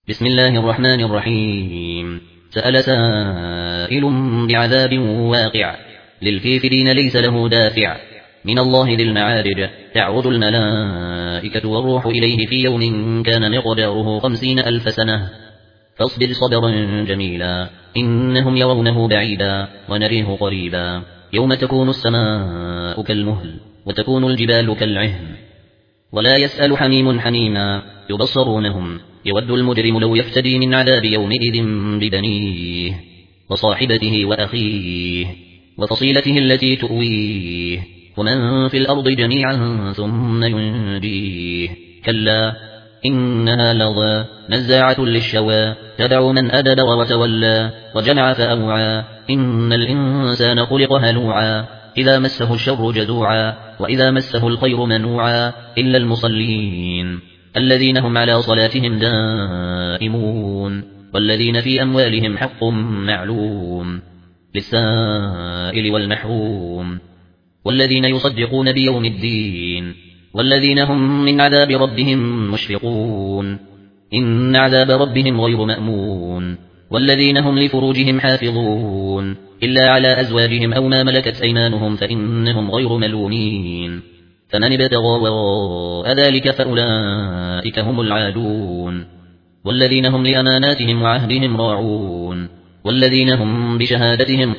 بسم الله الرحمن الرحيم. سأل سائل بعذاب واقع للكافرين ليس له دافع من الله ذي المعارج تعرض الملائكة والروح إليه في يوم كان مقداره 50,000 سنة فاصبر صبرا جميلا إنهم يرونه بعيدا ونريه قريبا يوم تكون السماء كالمهل وتكون الجبال كالعهن ولا يسأل حميم حميما يبصرونهم يود المجرم لو يفتدي من عذاب يومئذ ببنيه وصاحبته وأخيه وفصيلته التي تؤويه ومن في الأرض جميعا ثم ينجيه كلا إنها لظى نزاعة للشوى تدع من أدبر وتولى وجمع فأوعى إن الإنسان خلق هلوعا إذا مسه الشر جزوعا وإذا مسه الخير منوعا إلا المصلين الذين هم على صلاتهم دائمون والذين في أموالهم حق معلوم للسائل والمحروم والذين يصدقون بيوم الدين والذين هم من عذاب ربهم مشفقون إن عذاب ربهم غير مأمون والذين هم لفروجهم حافظون إلا على أزواجهم أو ما ملكت أيمانهم فإنهم غير ملومين فمن ابتغى وراء ذلك فأولئك هم العادون والذين هم لأماناتهم وعهدهم راعون والذين هم بشهادتهم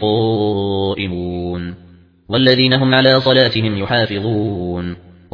قائمون والذين هم على صلاتهم يحافظون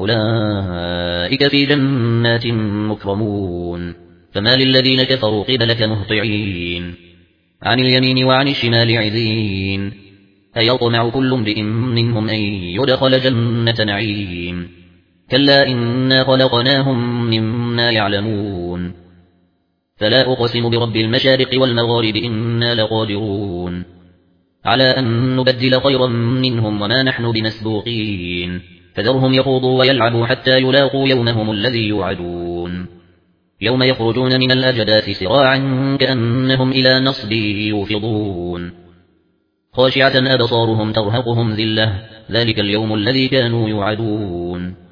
أولئك في جنات مكرمون فما للذين كفروا قبلك مهطعين عن اليمين وعن الشمال عزين أيطمع كل امرئ منهم أن يدخل جنة نعيم كلا إنا خلقناهم مما يعلمون فلا أقسم برب المشارق والمغارب إنا لقادرون على أن نبدل خيرا منهم وما نحن بمسبوقين فذرهم يخوضوا ويلعبوا حتى يلاقوا يومهم الذي يوعدون يوم يخرجون من الأجداث سراعا كأنهم إلى نصب يوفضون خاشعة أبصارهم ترهقهم ذلة ذلك اليوم الذي كانوا يوعدون